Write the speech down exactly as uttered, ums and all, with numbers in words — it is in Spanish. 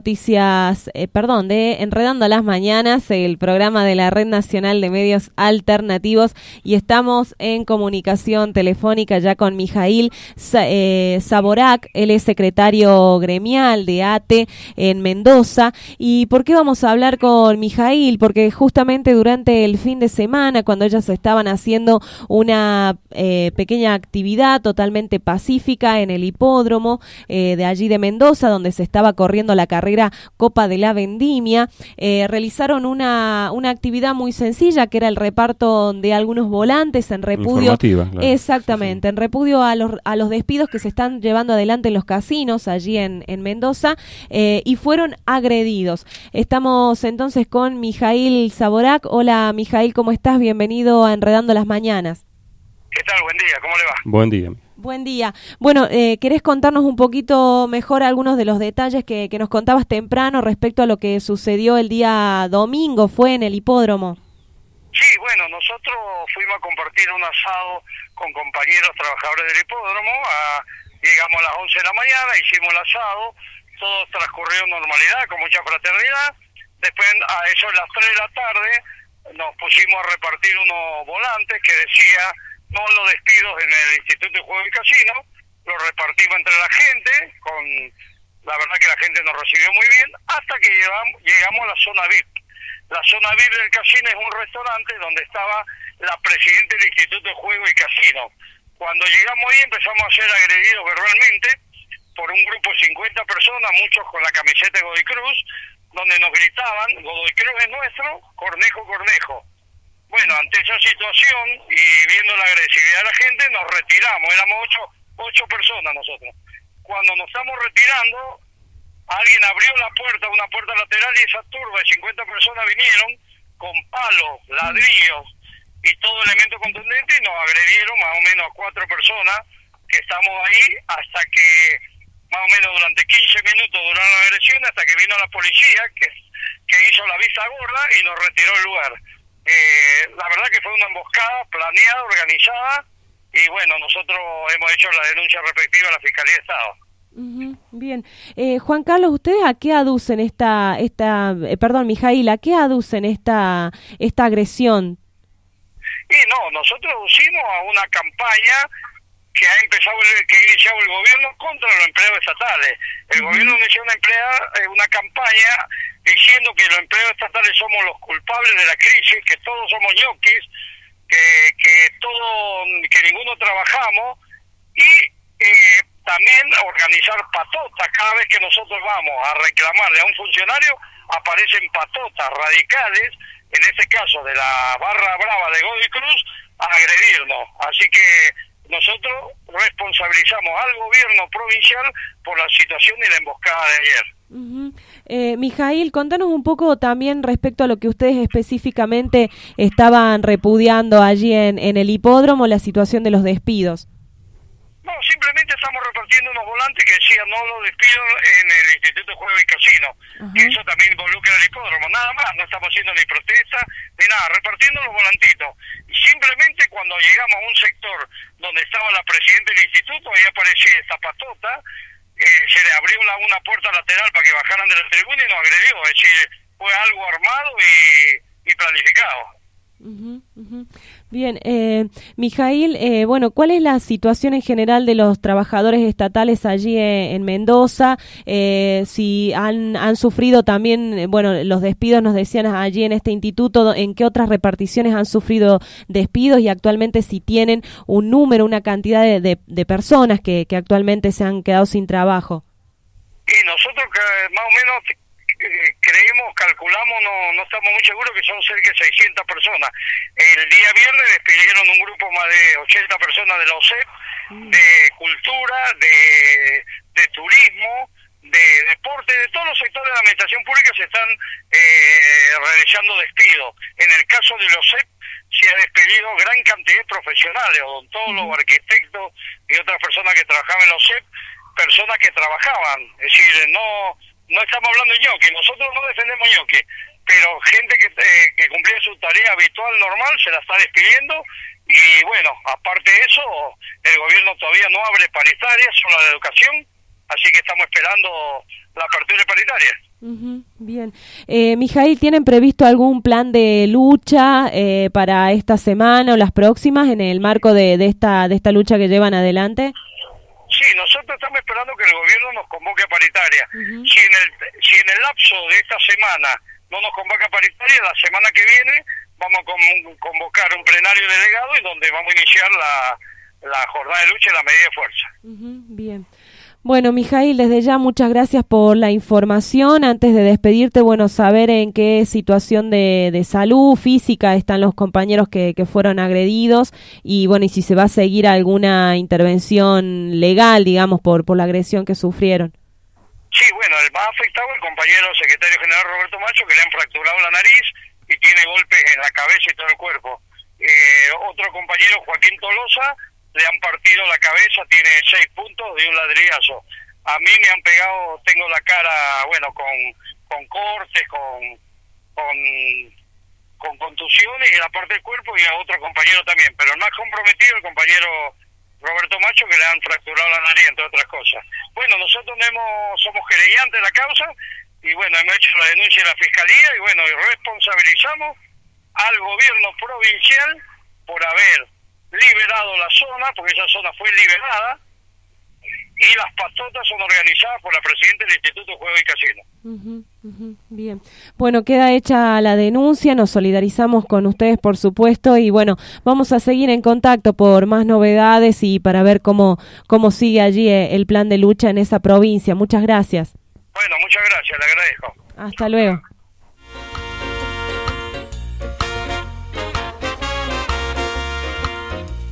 Noticias, eh, perdón, de Enredando las Mañanas, el programa de la Red Nacional de Medios Alternativos, y estamos en comunicación telefónica ya con Mijail eh, Saborak. Él es secretario gremial de A T E en Mendoza. ¿Y por qué vamos a hablar con Mijail? Porque justamente durante el fin de semana, cuando ellas estaban haciendo una eh, pequeña actividad totalmente pacífica en el hipódromo eh, de allí de Mendoza, donde se estaba corriendo la carrera Copa de la Vendimia, eh, realizaron una, una actividad muy sencilla, que era el reparto de algunos volantes en repudio, claro. exactamente, sí, sí. en repudio a los, a los despidos que se están llevando adelante en los casinos allí en, en Mendoza, eh, y fueron agredidos. Estamos entonces con Mijail Saborak. Hola Mijail, ¿cómo estás? Bienvenido a Enredando las Mañanas. ¿Qué tal? Buen día, ¿cómo le va? Buen día. Buen día. Bueno, eh, ¿querés contarnos un poquito mejor algunos de los detalles que, que nos contabas temprano respecto a lo que sucedió el día domingo, fue en el hipódromo? Sí, bueno, nosotros fuimos a compartir un asado con compañeros trabajadores del hipódromo. A, llegamos a las once de la mañana, hicimos el asado, todo transcurrió en normalidad, con mucha fraternidad. Después, a eso de las tres de la tarde, nos pusimos a repartir unos volantes que decía: no los despidos en el Instituto de Juego y Casino. Los repartimos entre la gente, con la verdad que la gente nos recibió muy bien, hasta que llegamos, llegamos a la zona V I P. La zona V I P del casino es un restaurante donde estaba la presidenta del Instituto de Juego y Casino. Cuando llegamos ahí empezamos a ser agredidos verbalmente por un grupo de cincuenta personas, muchos con la camiseta de Godoy Cruz, donde nos gritaban: Godoy Cruz es nuestro, Cornejo, Cornejo. Bueno, ante esa situación y viendo la agresividad de la gente, nos retiramos. Éramos ocho, ocho personas nosotros. Cuando nos estamos retirando, alguien abrió la puerta, una puerta lateral, y esa turba de cincuenta personas vinieron con palos, ladrillos y todo elemento contundente y nos agredieron más o menos a cuatro personas que estamos ahí, hasta que más o menos durante quince minutos duraron la agresión, hasta que vino la policía que, que hizo la vista gorda y nos retiró el lugar. Eh, la verdad que fue una emboscada planeada, organizada, y bueno, nosotros hemos hecho la denuncia respectiva a la Fiscalía de Estado. Uh-huh. Bien, eh, Juan Carlos, ¿ustedes a qué aducen esta, esta, eh, perdón, Mijail, a qué aducen esta, esta agresión? Y no, nosotros aducimos a una campaña que ha empezado, el, que ha iniciado el gobierno contra los empleados estatales. El uh-huh. gobierno inició una, emplea, una campaña diciendo que los empleados estatales somos los culpables de la crisis, que todos somos ñoquis, que, que todo, que ninguno trabajamos, y eh, también organizar patotas. Cada vez que nosotros vamos a reclamarle a un funcionario, aparecen patotas radicales, en este caso de la barra brava de Godoy Cruz, a agredirnos. Así que nosotros responsabilizamos al gobierno provincial por la situación y la emboscada de ayer. Uh-huh. eh, Mijail, contanos un poco también respecto a lo que ustedes específicamente estaban repudiando allí en, en el hipódromo, la situación de los despidos. No, simplemente estamos repartiendo unos volantes que decían: no los despidos en el Instituto de Juego y Casino. Uh-huh. Que eso también involucra el hipódromo, nada más, no estamos haciendo ni protesta ni nada, repartiendo los volantitos. Y simplemente cuando llegamos a un sector donde estaba la presidenta del instituto, ahí aparecía esta patota, eh, se le abrió una, una puerta lateral para que bajaran de la tribuna y nos agredió. Es decir, fue algo armado y, y planificado. Uh-huh, uh-huh. Bien, eh, Mijail, eh, bueno, ¿cuál es la situación en general de los trabajadores estatales allí en, en Mendoza? Eh, si han, han sufrido también, bueno, los despidos nos decían allí en este instituto, ¿en qué otras reparticiones han sufrido despidos? Y actualmente si tienen un número, una cantidad de, de, de personas que, que actualmente se han quedado sin trabajo. Y nosotros que más o menos Eh, creemos, calculamos, no no estamos muy seguros, que son cerca de seiscientas personas. El día viernes despidieron un grupo más de ochenta personas de la O S E P, de cultura, de, de turismo, de deporte, de todos los sectores de la administración pública se están eh, realizando despidos. En el caso de la O S E P se ha despedido gran cantidad de profesionales, odontólogos, arquitectos y otras personas que trabajaban en la O S E P, personas que trabajaban, es decir, no No estamos hablando de ñoqui, nosotros no defendemos ñoqui, pero gente que, eh, que cumplía su tarea habitual, normal, se la está despidiendo. Y bueno, aparte de eso, el gobierno todavía no abre paritarias, solo la de educación, así que estamos esperando la apertura paritaria. Uh-huh, bien. Eh, Mijaíl, ¿tienen previsto algún plan de lucha eh, para esta semana o las próximas en el marco de, de esta de esta lucha que llevan adelante? Sí, nosotros estamos esperando que el gobierno nos convoque a paritaria. Uh-huh. Si en el si en el lapso de esta semana no nos convoca a paritaria, la semana que viene vamos a con, convocar un plenario delegado y donde vamos a iniciar la, la jornada de lucha y la medida de fuerza. Uh-huh, bien. Bueno, Mijaíl, desde ya muchas gracias por la información. Antes de despedirte, bueno, saber en qué situación de, de salud física están los compañeros que, que fueron agredidos y, bueno, y si se va a seguir alguna intervención legal, digamos, por, por la agresión que sufrieron. Sí, bueno, el más afectado es el compañero secretario general Roberto Macho, que le han fracturado la nariz y tiene golpes en la cabeza y todo el cuerpo. Eh, otro compañero, Joaquín Tolosa, le han partido la cabeza, tiene seis puntos de un ladrillazo. A mí me han pegado, tengo la cara, bueno, con con cortes, con con, con contusiones en la parte del cuerpo y a otro compañero también. Pero el más comprometido, el compañero Roberto Macho, que le han fracturado la nariz, entre otras cosas. Bueno, nosotros hemos, somos querellantes de la causa y, bueno, hemos hecho la denuncia de la Fiscalía y, bueno, y responsabilizamos al gobierno provincial por haber liberado la zona, porque esa zona fue liberada, y las patotas son organizadas por la presidenta del Instituto de Juego y Casino. Uh-huh, uh-huh, bien. Bueno, queda hecha la denuncia, nos solidarizamos con ustedes, por supuesto, y bueno, vamos a seguir en contacto por más novedades y para ver cómo, cómo sigue allí el plan de lucha en esa provincia. Muchas gracias. Bueno, muchas gracias, le agradezco. Hasta luego.